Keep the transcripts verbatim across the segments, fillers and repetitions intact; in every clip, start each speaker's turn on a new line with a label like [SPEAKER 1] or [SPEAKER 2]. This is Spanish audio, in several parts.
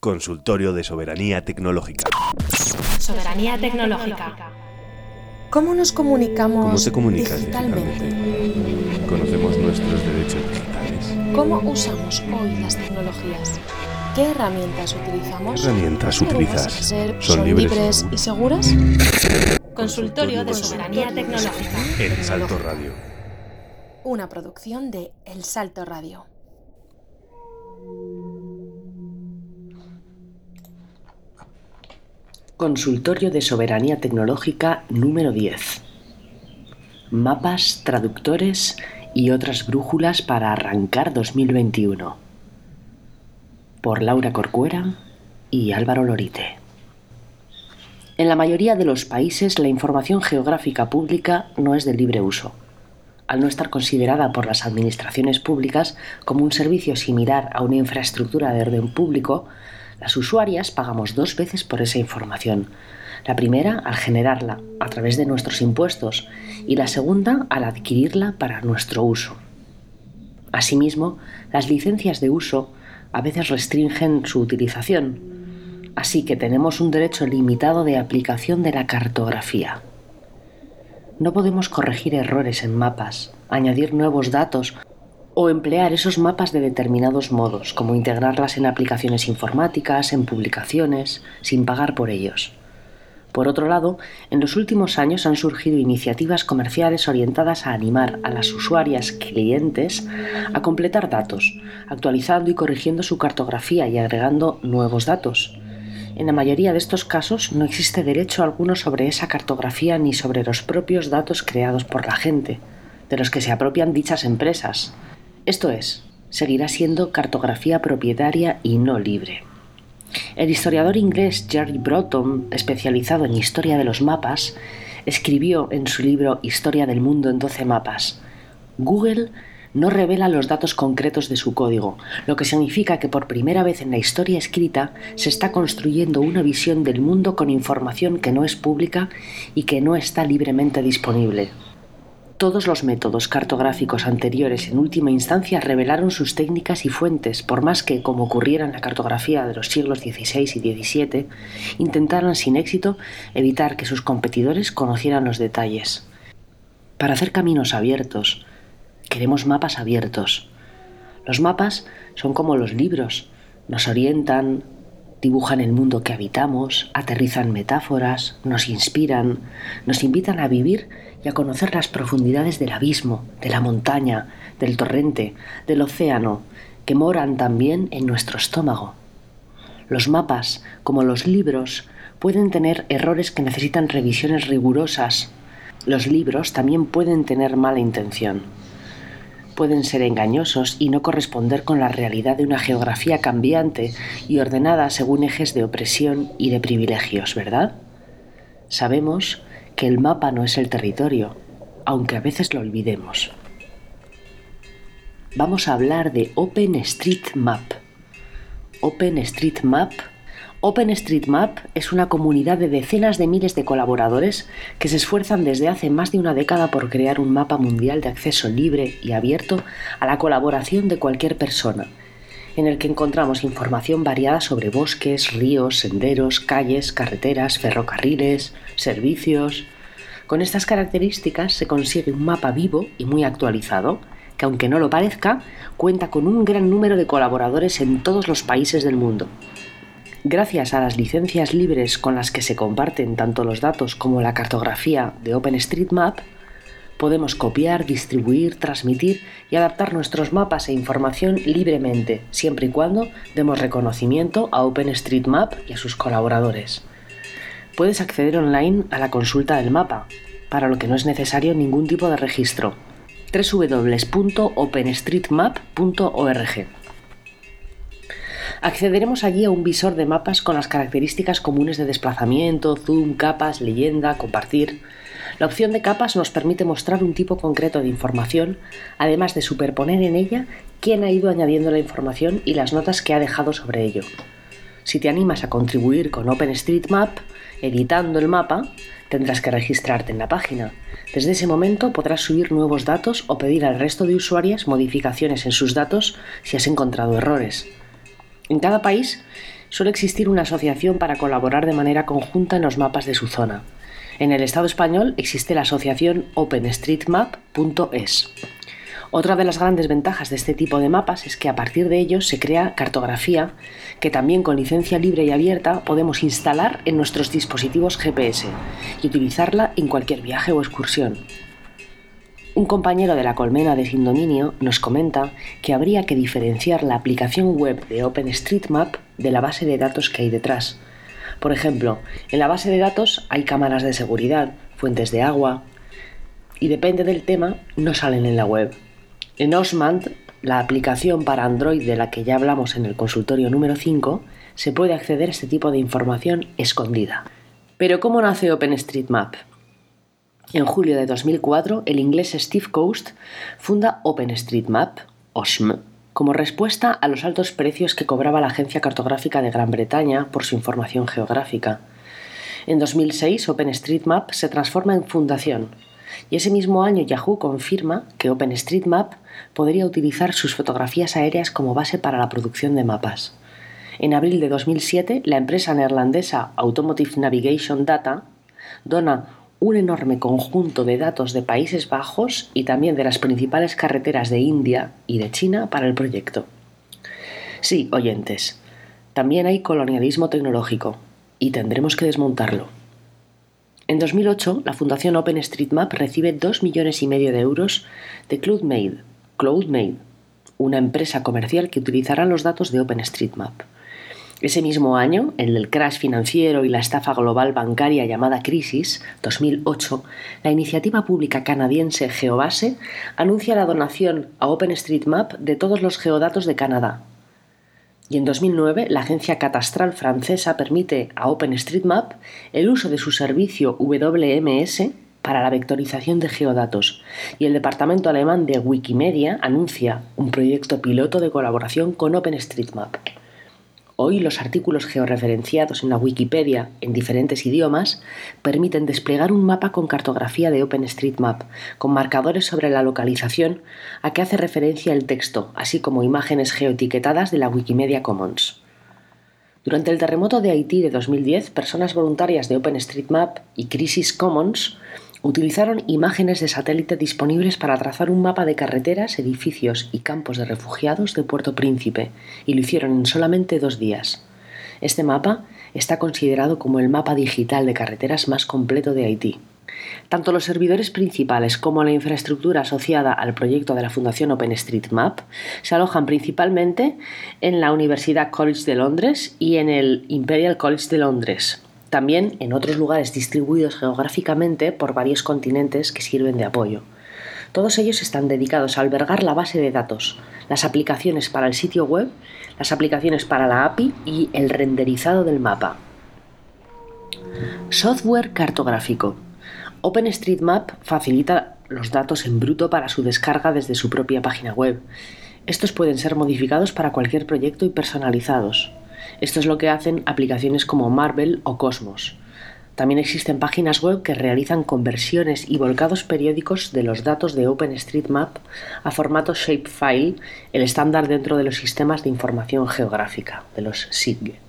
[SPEAKER 1] Consultorio de Soberanía Tecnológica.
[SPEAKER 2] Soberanía tecnológica.
[SPEAKER 3] ¿Cómo nos comunicamos
[SPEAKER 1] ¿Cómo te comunicas
[SPEAKER 3] digitalmente?
[SPEAKER 1] digitalmente? ¿Conocemos nuestros derechos digitales?
[SPEAKER 3] ¿Cómo usamos hoy las tecnologías? ¿Qué herramientas utilizamos?
[SPEAKER 1] ¿Qué herramientas utilizas?
[SPEAKER 3] Ser,
[SPEAKER 1] ¿Son
[SPEAKER 3] ¿Son
[SPEAKER 1] libres
[SPEAKER 3] libres y seguras?
[SPEAKER 2] Consultorio de Soberanía Tecnológica.
[SPEAKER 1] El Salto Radio.
[SPEAKER 3] Una producción de El Salto Radio.
[SPEAKER 4] Consultorio de Soberanía Tecnológica número diez. Mapas, traductores y otras brújulas para arrancar dos mil veintiuno. Por Laura Corcuera y Álvaro Lorite. En la mayoría de los países la información geográfica pública no es de libre uso. Al no estar considerada por las administraciones públicas como un servicio similar a una infraestructura de orden público, las usuarias pagamos dos veces por esa información. La primera al generarla a través de nuestros impuestos y la segunda al adquirirla para nuestro uso. Asimismo, las licencias de uso a veces restringen su utilización, así que tenemos un derecho limitado de aplicación de la cartografía. No podemos corregir errores en mapas, añadir nuevos datos o emplear esos mapas de determinados modos, como integrarlas en aplicaciones informáticas, en publicaciones, sin pagar por ellos. Por otro lado, en los últimos años han surgido iniciativas comerciales orientadas a animar a las usuarias clientes a completar datos, actualizando y corrigiendo su cartografía y agregando nuevos datos. En la mayoría de estos casos no existe derecho alguno sobre esa cartografía ni sobre los propios datos creados por la gente, de los que se apropian dichas empresas. Esto es, seguirá siendo cartografía propietaria y no libre. El historiador inglés Jerry Broughton, especializado en historia de los mapas, escribió en su libro Historia del mundo en doce mapas: Google no revela los datos concretos de su código, lo que significa que por primera vez en la historia escrita se está construyendo una visión del mundo con información que no es pública y que no está libremente disponible. Todos los métodos cartográficos anteriores en última instancia revelaron sus técnicas y fuentes, por más que, como ocurriera en la cartografía de los siglos dieciséis y diecisiete, intentaran sin éxito evitar que sus competidores conocieran los detalles. Para hacer caminos abiertos, queremos mapas abiertos. Los mapas son como los libros, nos orientan, dibujan el mundo que habitamos, aterrizan metáforas, nos inspiran, nos invitan a vivir y a conocer las profundidades del abismo, de la montaña, del torrente, del océano, que moran también en nuestro estómago. Los mapas, como los libros, pueden tener errores que necesitan revisiones rigurosas. Los libros también pueden tener mala intención. Pueden ser engañosos y no corresponder con la realidad de una geografía cambiante y ordenada según ejes de opresión y de privilegios, ¿verdad? Sabemos que el mapa no es el territorio, aunque a veces lo olvidemos. Vamos a hablar de OpenStreetMap. OpenStreetMap OpenStreetMap es una comunidad de decenas de miles de colaboradores que se esfuerzan desde hace más de una década por crear un mapa mundial de acceso libre y abierto a la colaboración de cualquier persona, en el que encontramos información variada sobre bosques, ríos, senderos, calles, carreteras, ferrocarriles, servicios. Con estas características se consigue un mapa vivo y muy actualizado, que aunque no lo parezca, cuenta con un gran número de colaboradores en todos los países del mundo. Gracias a las licencias libres con las que se comparten tanto los datos como la cartografía de OpenStreetMap, podemos copiar, distribuir, transmitir y adaptar nuestros mapas e información libremente, siempre y cuando demos reconocimiento a OpenStreetMap y a sus colaboradores. Puedes acceder online a la consulta del mapa, para lo que no es necesario ningún tipo de registro. doble u doble u doble u punto openstreetmap punto org. Accederemos allí a un visor de mapas con las características comunes de desplazamiento, zoom, capas, leyenda, compartir. La opción de capas nos permite mostrar un tipo concreto de información, además de superponer en ella quién ha ido añadiendo la información y las notas que ha dejado sobre ello. Si te animas a contribuir con OpenStreetMap, editando el mapa, tendrás que registrarte en la página. Desde ese momento podrás subir nuevos datos o pedir al resto de usuarias modificaciones en sus datos si has encontrado errores. En cada país suele existir una asociación para colaborar de manera conjunta en los mapas de su zona. En el Estado español existe la asociación OpenStreetMap punto es. Otra de las grandes ventajas de este tipo de mapas es que a partir de ellos se crea cartografía que también con licencia libre y abierta podemos instalar en nuestros dispositivos G P S y utilizarla en cualquier viaje o excursión. Un compañero de la colmena de Sin Dominio nos comenta que habría que diferenciar la aplicación web de OpenStreetMap de la base de datos que hay detrás. Por ejemplo, en la base de datos hay cámaras de seguridad, fuentes de agua y depende del tema no salen en la web. En Osmand, la aplicación para Android de la que ya hablamos en el consultorio número cinco, se puede acceder a este tipo de información escondida. Pero ¿cómo nace OpenStreetMap? En julio de dos mil cuatro, el inglés Steve Coast funda OpenStreetMap, O S M, como respuesta a los altos precios que cobraba la Agencia Cartográfica de Gran Bretaña por su información geográfica. En dos mil seis, OpenStreetMap se transforma en fundación, y ese mismo año Yahoo confirma que OpenStreetMap podría utilizar sus fotografías aéreas como base para la producción de mapas. En abril de dos mil siete, la empresa neerlandesa Automotive Navigation Data dona un enorme conjunto de datos de Países Bajos y también de las principales carreteras de India y de China para el proyecto. Sí, oyentes, también hay colonialismo tecnológico y tendremos que desmontarlo. En dos mil ocho, la Fundación OpenStreetMap recibe dos millones y medio de euros de CloudMade, CloudMade, una empresa comercial que utilizará los datos de OpenStreetMap. Ese mismo año, el del crash financiero y la estafa global bancaria llamada Crisis, dos mil ocho, la iniciativa pública canadiense Geobase anuncia la donación a OpenStreetMap de todos los geodatos de Canadá. Y en dos mil nueve, la agencia catastral francesa permite a OpenStreetMap el uso de su servicio W M S para la vectorización de geodatos, y el departamento alemán de Wikimedia anuncia un proyecto piloto de colaboración con OpenStreetMap. Hoy los artículos georreferenciados en la Wikipedia en diferentes idiomas permiten desplegar un mapa con cartografía de OpenStreetMap, con marcadores sobre la localización a que hace referencia el texto, así como imágenes geoetiquetadas de la Wikimedia Commons. Durante el terremoto de Haití de dos mil diez, personas voluntarias de OpenStreetMap y Crisis Commons utilizaron imágenes de satélite disponibles para trazar un mapa de carreteras, edificios y campos de refugiados de Puerto Príncipe, y lo hicieron en solamente dos días. Este mapa está considerado como el mapa digital de carreteras más completo de Haití. Tanto los servidores principales como la infraestructura asociada al proyecto de la Fundación OpenStreetMap se alojan principalmente en la Universidad College de Londres y en el Imperial College de Londres. También en otros lugares distribuidos geográficamente por varios continentes que sirven de apoyo. Todos ellos están dedicados a albergar la base de datos, las aplicaciones para el sitio web, las aplicaciones para la A P I y el renderizado del mapa. Software cartográfico. OpenStreetMap facilita los datos en bruto para su descarga desde su propia página web. Estos pueden ser modificados para cualquier proyecto y personalizados. Esto es lo que hacen aplicaciones como Marvel o Cosmos. También existen páginas web que realizan conversiones y volcados periódicos de los datos de OpenStreetMap a formato shapefile, el estándar dentro de los sistemas de información geográfica, de los S I G.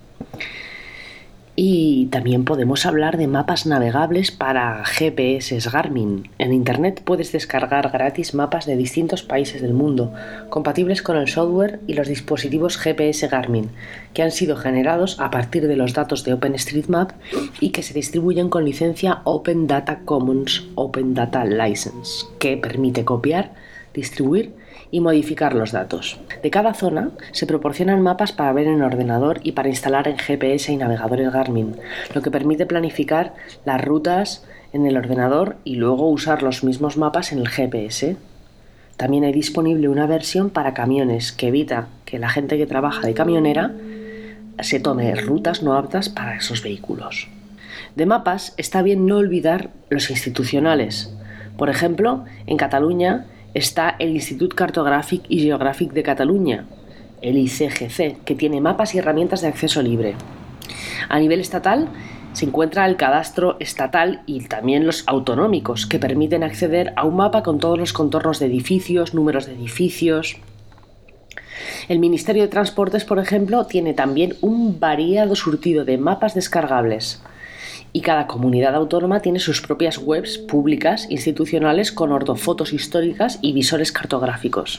[SPEAKER 4] Y también podemos hablar de mapas navegables para G P S Garmin. En Internet puedes descargar gratis mapas de distintos países del mundo, compatibles con el software y los dispositivos G P S Garmin, que han sido generados a partir de los datos de OpenStreetMap y que se distribuyen con licencia Open Data Commons Open Data License, que permite copiar, distribuir y modificar los datos. De cada zona se proporcionan mapas para ver en ordenador y para instalar en G P S y navegadores Garmin, lo que permite planificar las rutas en el ordenador y luego usar los mismos mapas en el G P S. También hay disponible una versión para camiones que evita que la gente que trabaja de camionera se tome rutas no aptas para esos vehículos. De mapas está bien no olvidar los institucionales. Por ejemplo, en Cataluña está el Institut Cartogràfic i Geogràfic de Catalunya, el I C G C, que tiene mapas y herramientas de acceso libre. A nivel estatal se encuentra el cadastro estatal y también los autonómicos, que permiten acceder a un mapa con todos los contornos de edificios, números de edificios. El Ministerio de Transportes, por ejemplo, tiene también un variado surtido de mapas descargables. Y cada comunidad autónoma tiene sus propias webs públicas institucionales con ortofotos históricas y visores cartográficos.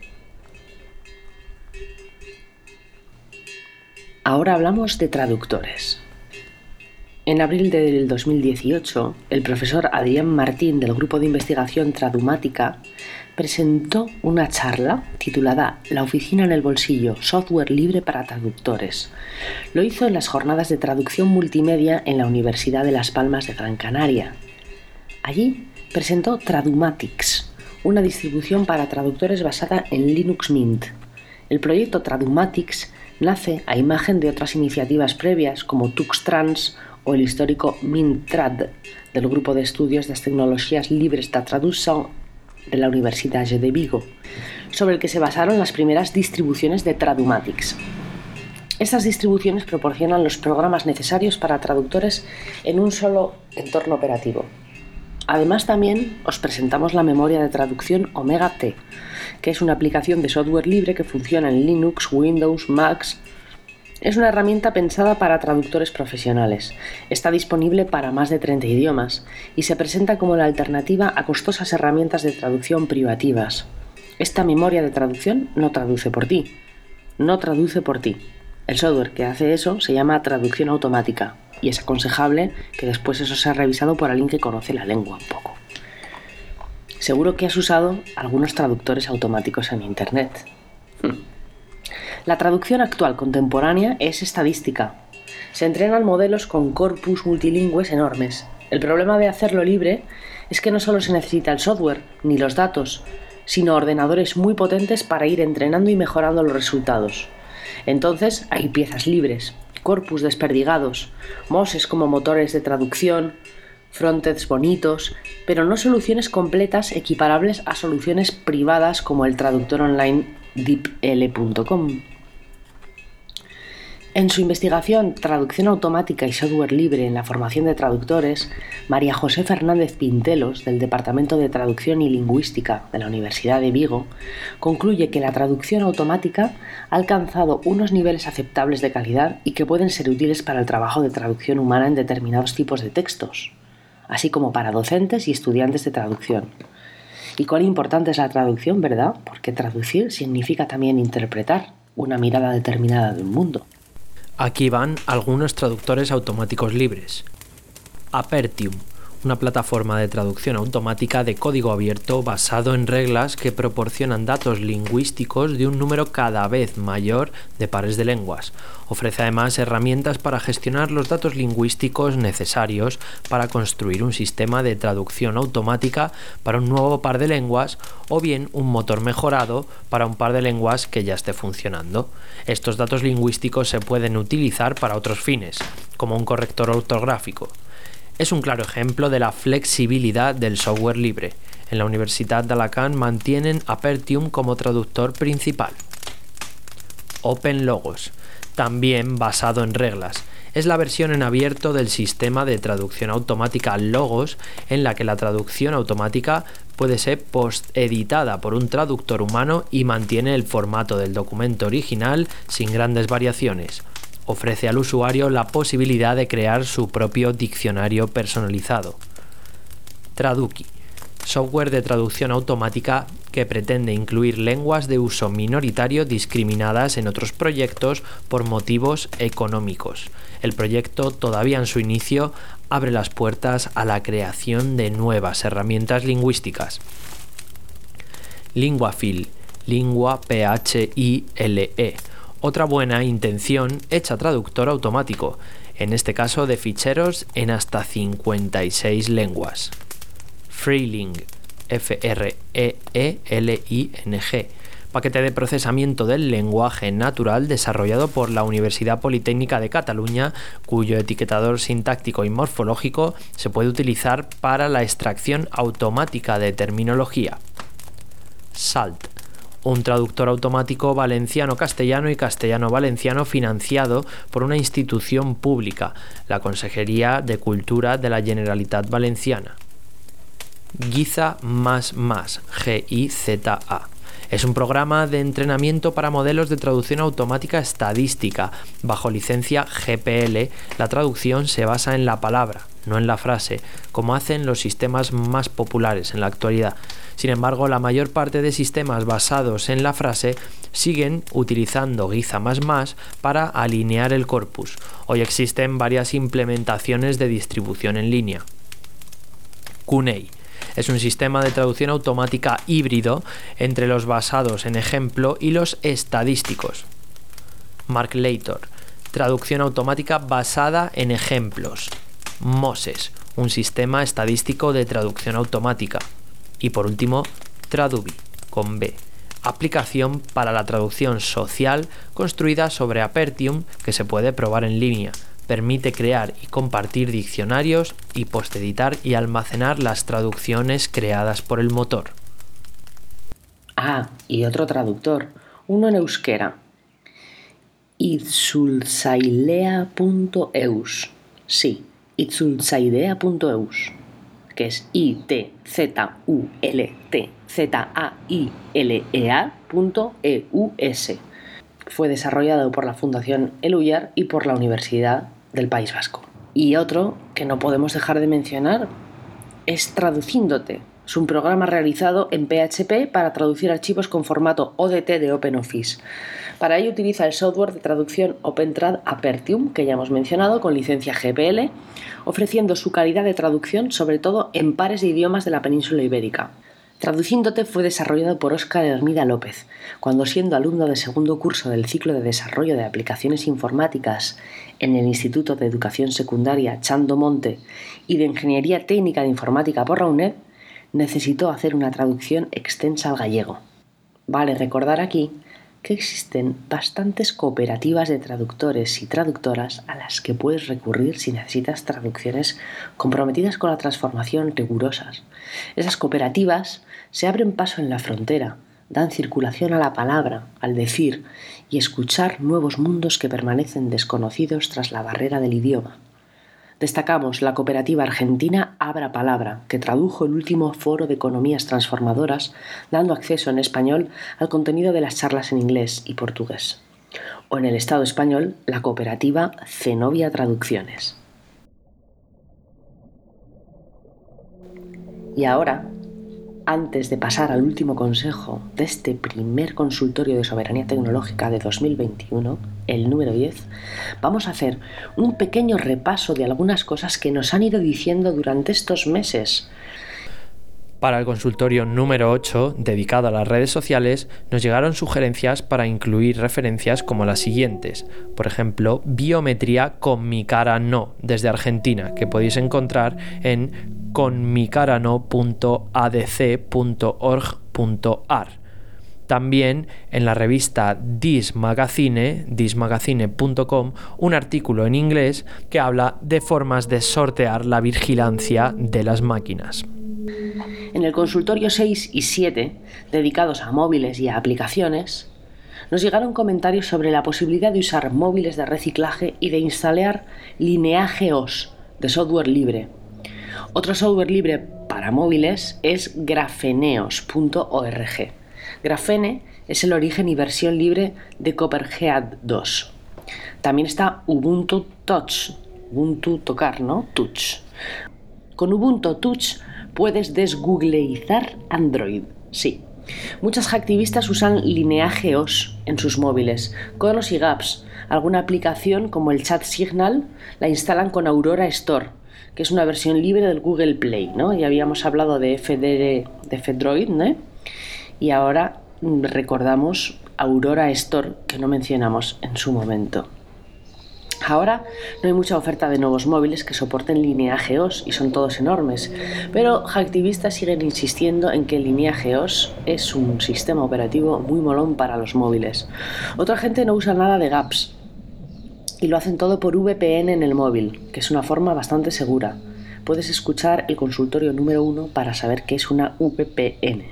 [SPEAKER 4] Ahora hablamos de traductores. En abril del dos mil dieciocho, el profesor Adrián Martín del Grupo de Investigación Tradumática presentó una charla titulada La oficina en el bolsillo, software libre para traductores. Lo hizo en las jornadas de traducción multimedia en la Universidad de Las Palmas de Gran Canaria. Allí presentó Tradumatics, una distribución para traductores basada en Linux Mint. El proyecto Tradumatics nace a imagen de otras iniciativas previas como TuxTrans o el histórico Mintrad del Grupo de Estudios de las Tecnologías Libres de Traducción de la Universidad de Vigo, sobre el que se basaron las primeras distribuciones de Tradumatics. Estas distribuciones proporcionan los programas necesarios para traductores en un solo entorno operativo. Además, también os presentamos la memoria de traducción Omega T, que es una aplicación de software libre que funciona en Linux, Windows, Macs. Es una herramienta pensada para traductores profesionales. Está disponible para más de treinta idiomas y se presenta como la alternativa a costosas herramientas de traducción privativas. Esta memoria de traducción no traduce por ti. No traduce por ti. El software que hace eso se llama traducción automática y es aconsejable que después eso sea revisado por alguien que conoce la lengua un poco. Seguro que has usado algunos traductores automáticos en Internet. La traducción actual contemporánea es estadística. Se entrenan modelos con corpus multilingües enormes. El problema de hacerlo libre es que no solo se necesita el software ni los datos, sino ordenadores muy potentes para ir entrenando y mejorando los resultados. Entonces hay piezas libres, corpus desperdigados, moses como motores de traducción, frontends bonitos, pero no soluciones completas equiparables a soluciones privadas como el traductor online deepl punto com. En su investigación Traducción automática y software libre en la formación de traductores, María José Fernández Pintelos, del Departamento de Traducción y Lingüística de la Universidad de Vigo, concluye que la traducción automática ha alcanzado unos niveles aceptables de calidad y que pueden ser útiles para el trabajo de traducción humana en determinados tipos de textos, así como para docentes y estudiantes de traducción. Y cuán importante es la traducción, ¿verdad? Porque traducir significa también interpretar una mirada determinada de un mundo.
[SPEAKER 5] Aquí van algunos traductores automáticos libres. Apertium, una plataforma de traducción automática de código abierto basado en reglas que proporcionan datos lingüísticos de un número cada vez mayor de pares de lenguas. Ofrece además herramientas para gestionar los datos lingüísticos necesarios para construir un sistema de traducción automática para un nuevo par de lenguas o bien un motor mejorado para un par de lenguas que ya esté funcionando. Estos datos lingüísticos se pueden utilizar para otros fines, como un corrector ortográfico. Es un claro ejemplo de la flexibilidad del software libre. En la Universidad de Alacant mantienen Apertium como traductor principal. OpenLogos, también basado en reglas. Es la versión en abierto del sistema de traducción automática Logos, en la que la traducción automática puede ser post-editada por un traductor humano y mantiene el formato del documento original sin grandes variaciones. Ofrece al usuario la posibilidad de crear su propio diccionario personalizado. Traduki, software de traducción automática que pretende incluir lenguas de uso minoritario discriminadas en otros proyectos por motivos económicos. El proyecto, todavía en su inicio, abre las puertas a la creación de nuevas herramientas lingüísticas. Linguafil, Lingua P H I L E. Otra buena intención hecha traductor automático, en este caso de ficheros en hasta cincuenta y seis lenguas. Freeling, F R E E L I N G, paquete de procesamiento del lenguaje natural desarrollado por la Universidad Politécnica de Cataluña, cuyo etiquetador sintáctico y morfológico se puede utilizar para la extracción automática de terminología. Salt, un traductor automático valenciano-castellano y castellano-valenciano financiado por una institución pública, la Consejería de Cultura de la Generalitat Valenciana. Giza más más, G I Z A. Es un programa de entrenamiento para modelos de traducción automática estadística. Bajo licencia G P L, la traducción se basa en la palabra, no en la frase, como hacen los sistemas más populares en la actualidad. Sin embargo, la mayor parte de sistemas basados en la frase siguen utilizando Giza más más para alinear el corpus. Hoy existen varias implementaciones de distribución en línea. Cunei es un sistema de traducción automática híbrido entre los basados en ejemplo y los estadísticos. Marklator, traducción automática basada en ejemplos. Moses, un sistema estadístico de traducción automática. Y por último, Tradubi, con B, aplicación para la traducción social construida sobre Apertium que se puede probar en línea. Permite crear y compartir diccionarios y posteditar y almacenar las traducciones creadas por el motor.
[SPEAKER 4] Ah, y otro traductor, uno en euskera. itzultzailea punto eus. Sí, itzultzailea punto eus, que es I T Z U L T Z A I L E A punto E U S. Fue desarrollado por la Fundación Eluyar y por la Universidad del País Vasco. Y otro que no podemos dejar de mencionar es Traducíndote. Es un programa realizado en P H P para traducir archivos con formato O D T de OpenOffice. Para ello utiliza el software de traducción OpenTrad Apertium, que ya hemos mencionado, con licencia G P L, ofreciendo su calidad de traducción sobre todo en pares de idiomas de la península ibérica. Traducíndote fue desarrollado por Óscar Hermida López, cuando siendo alumno de segundo curso del ciclo de desarrollo de aplicaciones informáticas en el Instituto de Educación Secundaria Chando Monte y de Ingeniería Técnica de Informática por la UNED, necesitó hacer una traducción extensa al gallego. Vale recordar aquí que existen bastantes cooperativas de traductores y traductoras a las que puedes recurrir si necesitas traducciones comprometidas con la transformación rigurosas. Esas cooperativas se abren paso en la frontera, dan circulación a la palabra, al decir y escuchar nuevos mundos que permanecen desconocidos tras la barrera del idioma. Destacamos la cooperativa argentina Abra Palabra, que tradujo el último foro de economías transformadoras, dando acceso en español al contenido de las charlas en inglés y portugués. O en el Estado español, la cooperativa Zenobia Traducciones. Y ahora, antes de pasar al último consejo de este primer consultorio de soberanía tecnológica de dos mil veintiuno, el número diez, vamos a hacer un pequeño repaso de algunas cosas que nos han ido diciendo durante estos meses.
[SPEAKER 5] Para el consultorio número ocho, dedicado a las redes sociales, nos llegaron sugerencias para incluir referencias como las siguientes. Por ejemplo, biometría con mi cara no, desde Argentina, que podéis encontrar en conmicarano punto a d c punto org punto a r. También en la revista This Magazine, this magazine punto com, un artículo en inglés que habla de formas de sortear la vigilancia de las máquinas.
[SPEAKER 4] En el consultorio seis y siete, dedicados a móviles y a aplicaciones, nos llegaron comentarios sobre la posibilidad de usar móviles de reciclaje y de instalar LineageOS de software libre. Otro software libre para móviles es grafeneos punto org. Grafene es el origen y versión libre de Copperhead dos. También está Ubuntu Touch, Ubuntu tocar, ¿no? Touch. Con Ubuntu Touch puedes desgoogleizar Android, sí. Muchas hacktivistas usan LineageOS en sus móviles. Conos y Gaps, alguna aplicación como el Chat Signal, la instalan con Aurora Store, que es una versión libre del Google Play, ¿no? Ya habíamos hablado de F D R, de F-Droid, ¿no? Y ahora recordamos Aurora Store, que no mencionamos en su momento. Ahora no hay mucha oferta de nuevos móviles que soporten LineageOS y son todos enormes, pero hacktivistas siguen insistiendo en que LineageOS es un sistema operativo muy molón para los móviles. Otra gente no usa nada de Gaps y lo hacen todo por V P N en el móvil, que es una forma bastante segura. Puedes escuchar el consultorio número uno para saber qué es una V P N.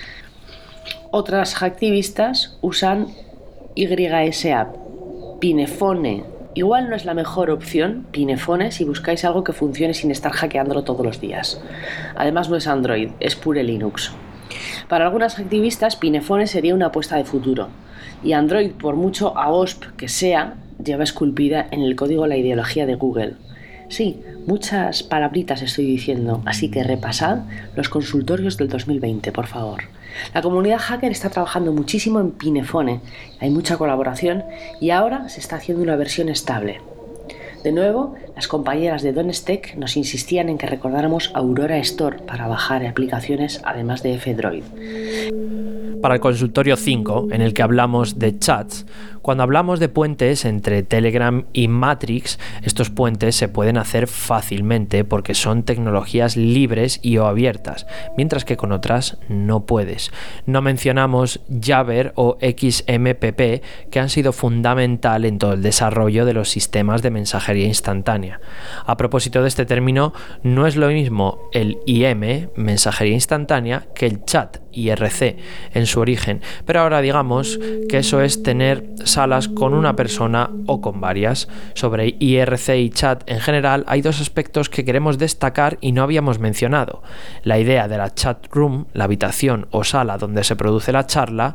[SPEAKER 4] Otras hacktivistas usan Y S A, Pinefone. Igual no es la mejor opción, Pinefone, si buscáis algo que funcione sin estar hackeándolo todos los días. Además no es Android, es pure Linux. Para algunas activistas, Pinefone sería una apuesta de futuro, y Android, por mucho A O S P que sea, lleva esculpida en el código la ideología de Google. Sí, muchas palabritas estoy diciendo, así que repasad los consultorios del dos mil veinte, por favor. La comunidad hacker está trabajando muchísimo en Pinefone, hay mucha colaboración y ahora se está haciendo una versión estable. De nuevo, las compañeras de Donestech nos insistían en que recordáramos Aurora Store para bajar aplicaciones además de F-Droid.
[SPEAKER 5] Para el consultorio cinco, en el que hablamos de chats, cuando hablamos de puentes entre Telegram y Matrix, estos puentes se pueden hacer fácilmente porque son tecnologías libres y o abiertas, mientras que con otras no puedes. No mencionamos Jabber o X M P P, que han sido fundamental en todo el desarrollo de los sistemas de mensajería instantánea. A propósito de este término, no es lo mismo el I M, mensajería instantánea, que el chat, I R C, en su origen, pero ahora digamos que eso es tener salas con una persona o con varias. Sobre I R C y chat en general hay dos aspectos que queremos destacar y no habíamos mencionado: la idea de la chat room, la habitación o sala donde se produce la charla,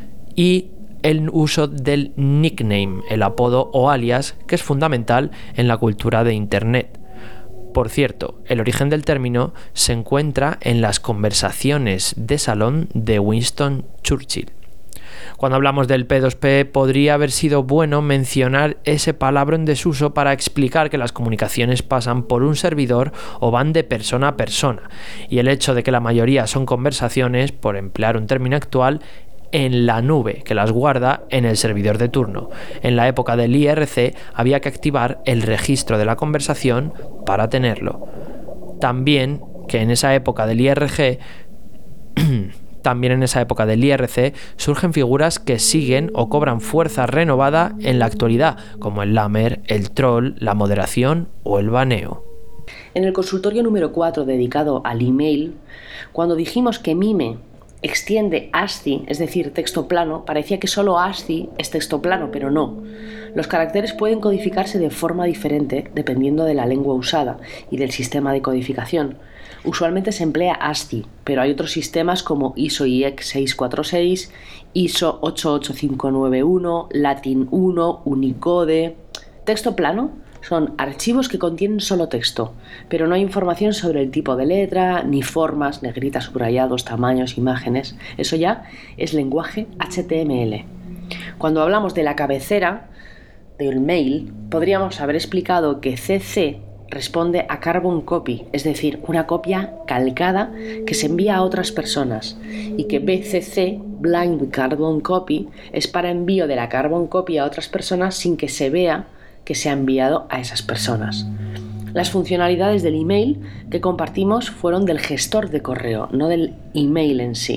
[SPEAKER 5] y el uso del nickname, el apodo o alias, que es fundamental en la cultura de Internet. Por cierto, el origen del término se encuentra en las conversaciones de salón de Winston Churchill. Cuando hablamos del P dos P, podría haber sido bueno mencionar ese palabra en desuso para explicar que las comunicaciones pasan por un servidor o van de persona a persona, y el hecho de que la mayoría son conversaciones, por emplear un término actual, en la nube, que las guarda en el servidor de turno. En la época del I R C había que activar el registro de la conversación para tenerlo. También que en esa época del I R G También en esa época del I R C surgen figuras que siguen o cobran fuerza renovada en la actualidad, como el lamer, el troll, la moderación o el baneo.
[SPEAKER 4] En el consultorio número cuatro dedicado al email, cuando dijimos que Mime extiende ASCII, es decir, texto plano, parecía que solo ASCII es texto plano, pero no. Los caracteres pueden codificarse de forma diferente dependiendo de la lengua usada y del sistema de codificación. Usualmente se emplea ASCII, pero hay otros sistemas como I S O I E C seiscientos cuarenta y seis, I S O ocho ocho cinco nueve uno, Latin uno, Unicode. Texto plano son archivos que contienen solo texto, pero no hay información sobre el tipo de letra, ni formas, negritas, subrayados, tamaños, imágenes. Eso ya es lenguaje H T M L. Cuando hablamos de la cabecera del mail, podríamos haber explicado que C C responde a Carbon Copy, es decir, una copia calcada que se envía a otras personas, y que B C C, Blind Carbon Copy, es para envío de la Carbon Copy a otras personas sin que se vea que se ha enviado a esas personas. Las funcionalidades del email que compartimos fueron del gestor de correo, no del email en sí.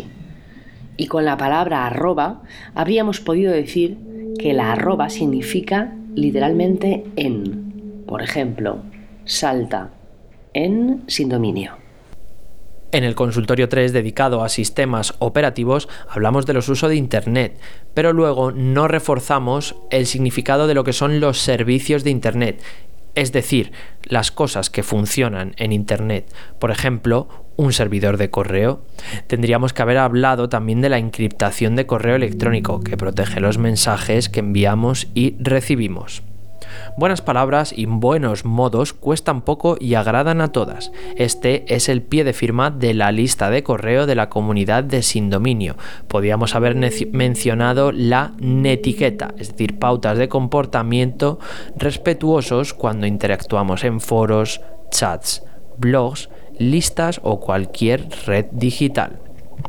[SPEAKER 4] Y con la palabra arroba habríamos podido decir que la arroba significa literalmente en. Por ejemplo, salta en sin dominio.
[SPEAKER 5] En el consultorio tres, dedicado a sistemas operativos, hablamos de los usos de Internet, pero luego no reforzamos el significado de lo que son los servicios de Internet, es decir, las cosas que funcionan en Internet. Por ejemplo, un servidor de correo. Tendríamos que haber hablado también de la encriptación de correo electrónico, que protege los mensajes que enviamos y recibimos. Buenas palabras y buenos modos cuestan poco y agradan a todas. Este es el pie de firma de la lista de correo de la comunidad de Sin Dominio. Podríamos haber mencionado la netiqueta, es decir, pautas de comportamiento respetuosos cuando interactuamos en foros, chats, blogs, listas o cualquier red digital.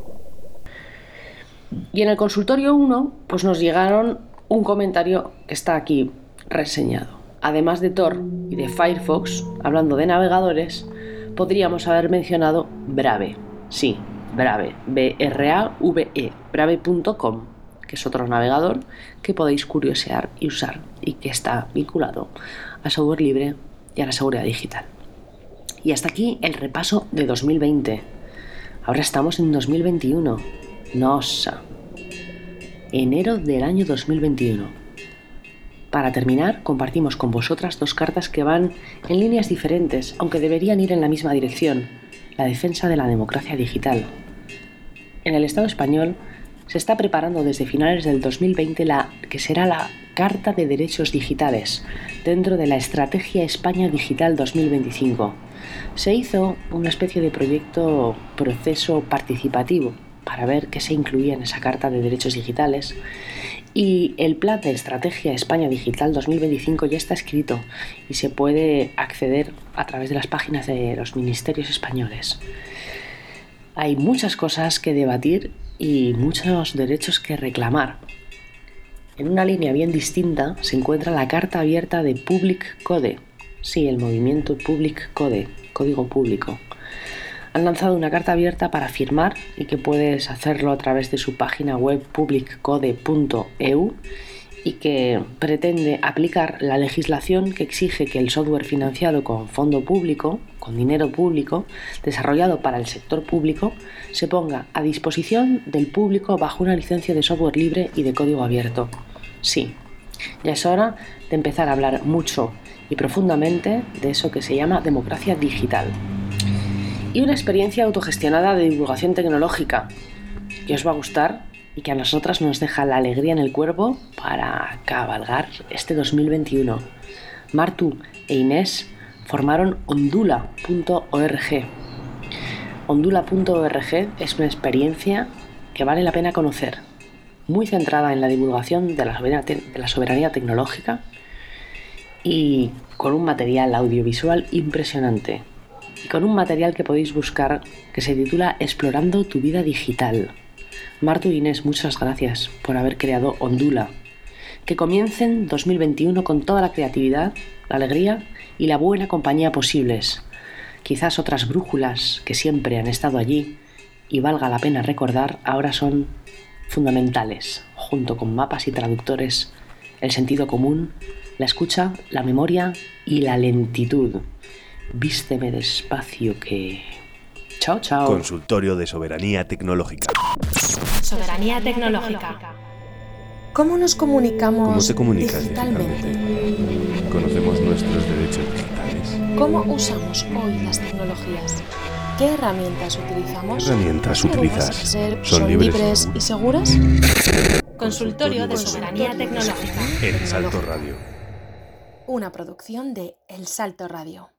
[SPEAKER 4] Y en el consultorio uno, pues nos llegaron un comentario que está aquí reseñado. Además de Tor y de Firefox, hablando de navegadores, podríamos haber mencionado Brave. Sí, Brave, B R A V E, brave punto com, que es otro navegador que podéis curiosear y usar y que está vinculado a software libre y a la seguridad digital. Y hasta aquí el repaso de dos mil veinte. Ahora estamos en dos mil veintiuno. Nossa. Enero del año dos mil veintiuno. Para terminar, compartimos con vosotras dos cartas que van en líneas diferentes, aunque deberían ir en la misma dirección: la defensa de la democracia digital. En el Estado español se está preparando desde finales del dos mil veinte la que será la Carta de Derechos Digitales dentro de la Estrategia España Digital dos mil veinticinco. Se hizo una especie de proyecto proceso participativo para ver qué se incluía en esa Carta de Derechos Digitales, y el Plan de Estrategia España Digital dos mil veinticinco ya está escrito y se puede acceder a través de las páginas de los ministerios españoles. Hay muchas cosas que debatir y muchos derechos que reclamar. En una línea bien distinta se encuentra la Carta Abierta de Public Code. Sí, el movimiento Public Code, código público. Han lanzado una carta abierta para firmar y que puedes hacerlo a través de su página web public code punto e u y que pretende aplicar la legislación que exige que el software financiado con fondo público, con dinero público, desarrollado para el sector público, se ponga a disposición del público bajo una licencia de software libre y de código abierto. Sí, ya es hora de empezar a hablar mucho y profundamente de eso que se llama democracia digital. Y una experiencia autogestionada de divulgación tecnológica que os va a gustar y que a nosotras nos deja la alegría en el cuerpo para cabalgar este dos mil veintiuno. Martu e Inés formaron ondula punto org. ondula punto org es una experiencia que vale la pena conocer, muy centrada en la divulgación de la soberanía, de la soberanía tecnológica y con un material audiovisual impresionante. Y con un material que podéis buscar que se titula Explorando tu vida digital. Martu y Inés, muchas gracias por haber creado Ondula. Que comiencen dos mil veintiuno con toda la creatividad, la alegría y la buena compañía posibles. Quizás otras brújulas que siempre han estado allí y valga la pena recordar, ahora son fundamentales, junto con mapas y traductores, el sentido común, la escucha, la memoria y la lentitud. Vísteme despacio que... Chao, chao.
[SPEAKER 1] Consultorio de Soberanía Tecnológica.
[SPEAKER 2] Soberanía tecnológica.
[SPEAKER 3] ¿Cómo nos comunicamos
[SPEAKER 1] ¿Cómo te comunicas
[SPEAKER 3] digitalmente?
[SPEAKER 1] digitalmente? ¿Conocemos nuestros derechos digitales?
[SPEAKER 3] ¿Cómo usamos hoy las tecnologías? ¿Qué herramientas utilizamos?
[SPEAKER 1] ¿Qué herramientas
[SPEAKER 3] ¿Estas
[SPEAKER 1] utilizas?
[SPEAKER 3] ser-
[SPEAKER 1] ¿Son
[SPEAKER 3] ¿Son
[SPEAKER 1] libres
[SPEAKER 3] libres
[SPEAKER 1] y
[SPEAKER 3] y seguras?
[SPEAKER 2] Consultorio de Soberanía Tecnológica.
[SPEAKER 1] El Salto Radio.
[SPEAKER 3] Una producción de El Salto Radio.